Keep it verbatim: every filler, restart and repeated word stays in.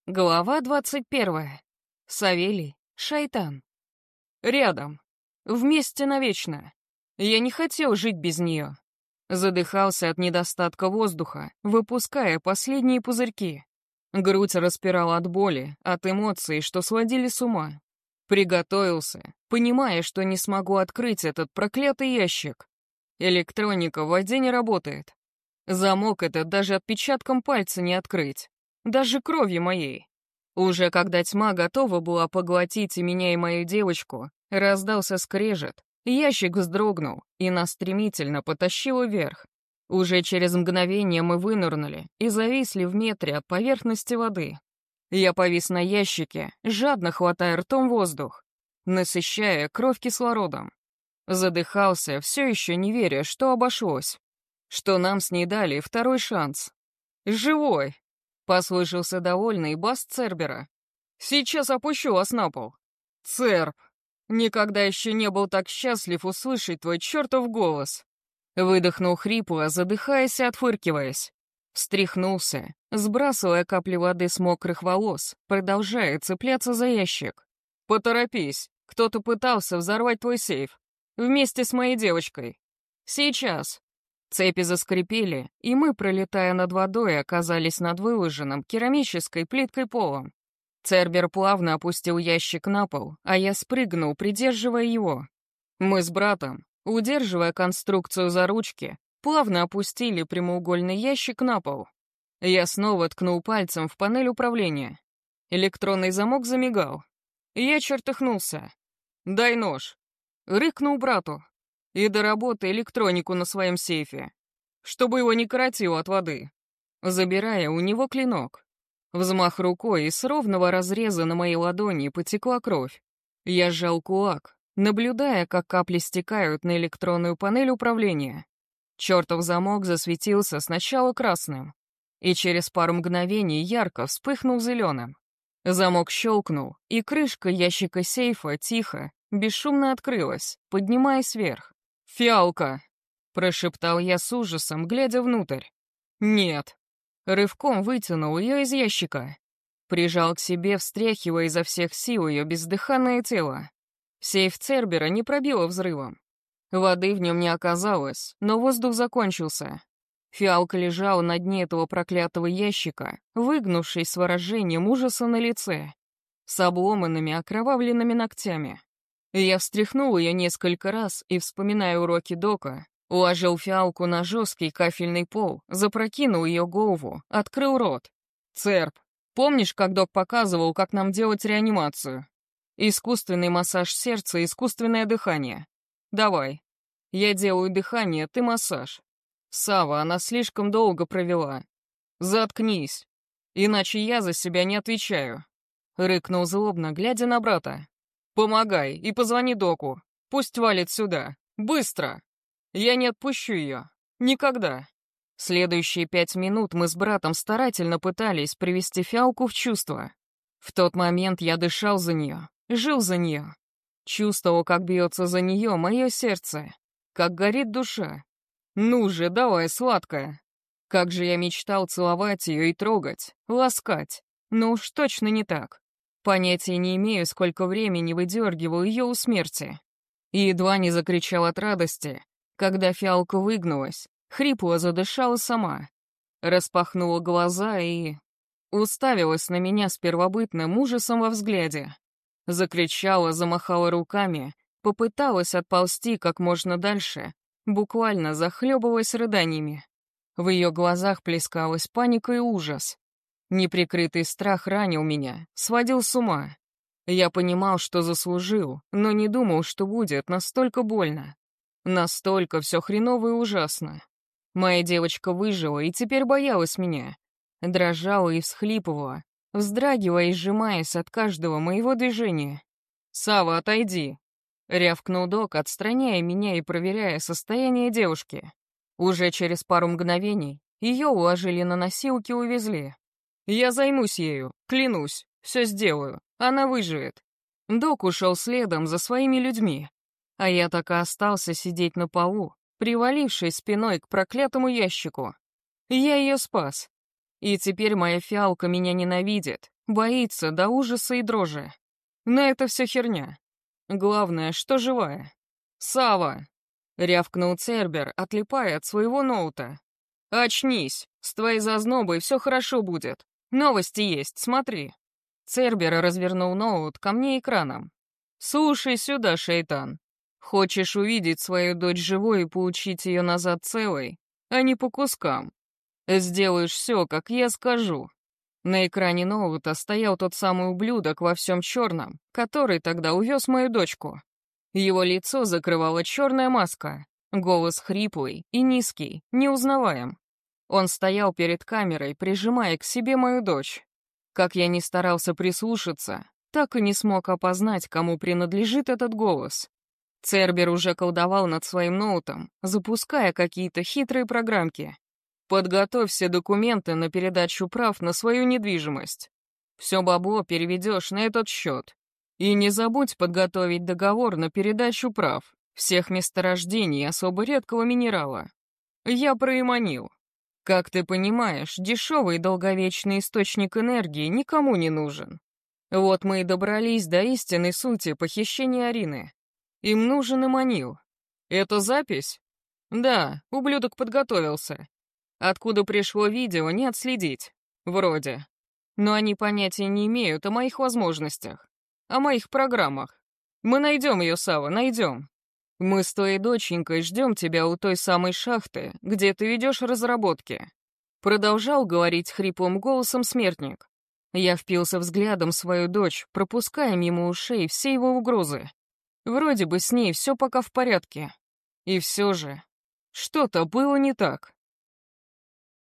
Глава двадцать первая. Савелий, шайтан. Рядом. Вместе навечно. Я не хотел жить без нее. Задыхался от недостатка воздуха, выпуская последние пузырьки. Грудь распирала от боли, от эмоций, что сводили с ума. Приготовился, понимая, что не смогу открыть этот проклятый ящик. Электроника в воде не работает. Замок этот даже отпечатком пальца не открыть. Даже кровью моей. Уже когда тьма готова была поглотить и меня, и мою девочку, раздался скрежет, ящик вздрогнул и нас стремительно потащило вверх. Уже через мгновение мы вынырнули и зависли в метре от поверхности воды. Я повис на ящике, жадно хватая ртом воздух, насыщая кровь кислородом. Задыхался, все еще не веря, что обошлось, что нам с ней дали второй шанс. «Живой!» — послышался довольный бас Цербера. «Сейчас опущу вас на пол». «Церб, никогда еще не был так счастлив услышать твой чертов голос». Выдохнул хрипло, задыхаясь и отфыркиваясь. Встряхнулся, сбрасывая капли воды с мокрых волос, продолжая цепляться за ящик. «Поторопись, кто-то пытался взорвать твой сейф. Вместе с моей девочкой. Сейчас». Цепи заскрипели, и мы, пролетая над водой, оказались над выложенным керамической плиткой полом. Цербер плавно опустил ящик на пол, а я спрыгнул, придерживая его. Мы с братом, удерживая конструкцию за ручки, плавно опустили прямоугольный ящик на пол. Я снова ткнул пальцем в панель управления. Электронный замок замигал. Я чертыхнулся. «Дай нож!» Рыкнул брату. «И доработай электронику на своем сейфе, чтобы его не коротило от воды», забирая у него клинок. Взмах рукой, и с ровного разреза на моей ладони потекла кровь. Я сжал кулак, наблюдая, как капли стекают на электронную панель управления. Чертов замок засветился сначала красным, и через пару мгновений ярко вспыхнул зеленым. Замок щелкнул, и крышка ящика сейфа тихо, бесшумно открылась, поднимаясь вверх. «Фиалка!» — прошептал я с ужасом, глядя внутрь. «Нет». Рывком вытянул ее из ящика. Прижал к себе, встряхивая изо всех сил ее бездыханное тело. Сейф Цербера не пробило взрывом. Воды в нем не оказалось, но воздух закончился. Фиалка лежала на дне этого проклятого ящика, выгнувшись с выражением ужаса на лице, с обломанными окровавленными ногтями. Я встряхнул ее несколько раз и, вспоминая уроки Дока, уложил фиалку на жесткий кафельный пол, запрокинул ее голову, открыл рот. «Церб, помнишь, как Док показывал, как нам делать реанимацию? Искусственный массаж сердца, искусственное дыхание. Давай. Я делаю дыхание, ты массаж. Сава, она слишком долго провела. Заткнись, иначе я за себя не отвечаю», — рыкнул злобно, глядя на брата. «Помогай и позвони Доку. Пусть валит сюда. Быстро! Я не отпущу ее. Никогда». Следующие пять минут мы с братом старательно пытались привести фиалку в чувство. В тот момент я дышал за нее, жил за нее. Чувствовал, как бьется за нее мое сердце, как горит душа. «Ну же, давай, сладкая!» Как же я мечтал целовать ее и трогать, ласкать. Но уж точно не так. Понятия не имею, сколько времени выдергивал ее у смерти. И едва не закричал от радости, когда фиалка выгнулась, хрипло задышала сама. Распахнула глаза и... уставилась на меня с первобытным ужасом во взгляде. Закричала, замахала руками, попыталась отползти как можно дальше, буквально захлебываясь рыданиями. В ее глазах плескалась паника и ужас. Неприкрытый страх ранил меня, сводил с ума. Я понимал, что заслужил, но не думал, что будет настолько больно. Настолько все хреново и ужасно. Моя девочка выжила и теперь боялась меня. Дрожала и всхлипывала, вздрагивая и сжимаясь от каждого моего движения. «Сава, отойди!» — рявкнул Док, отстраняя меня и проверяя состояние девушки. Уже через пару мгновений ее уложили на носилки и увезли. «Я займусь ею, клянусь, все сделаю, она выживет». Док ушел следом за своими людьми, а я так и остался сидеть на полу, привалившись спиной к проклятому ящику. Я ее спас. И теперь моя фиалка меня ненавидит, Боится до ужаса и дрожи. Но это все херня. Главное, что живая. «Сава!» — рявкнул Цербер, отлипая от своего ноута. «Очнись! С твоей зазнобой все хорошо будет. Новости есть, смотри». Цербер развернул ноут ко мне экраном. «Слушай сюда, шайтан. Хочешь увидеть свою дочь живой и получить ее назад целой, а не по кускам? Сделаешь все, как я скажу». На экране ноута стоял тот самый ублюдок во всем черном, который тогда увез мою дочку. Его лицо закрывала черная маска, голос хриплый и низкий, неузнаваем. Он стоял перед камерой, прижимая к себе мою дочь. Как я ни старался прислушаться, так и не смог опознать, кому принадлежит этот голос. Цербер уже колдовал над своим ноутом, запуская какие-то хитрые программки. «Подготовь все документы на передачу прав на свою недвижимость. Все бабло переведешь на этот счет. И не забудь подготовить договор на передачу прав всех месторождений особо редкого минерала. Я проиманил. Как ты понимаешь, дешевый долговечный источник энергии никому не нужен. Вот мы и добрались до истинной сути похищения Арины. Им нужен Эманил. Это запись? Да, ублюдок подготовился. Откуда пришло видео, не отследить. Вроде. Но они понятия не имеют о моих возможностях. О моих программах. Мы найдем ее, Сава, найдем. Мы с твоей доченькой ждем тебя у той самой шахты, где ты ведешь разработки. Продолжал говорить хриплым голосом смертник. Я впился взглядом в свою дочь, пропуская мимо ушей все его угрозы. Вроде бы с ней все пока в порядке. И все же, что-то было не так.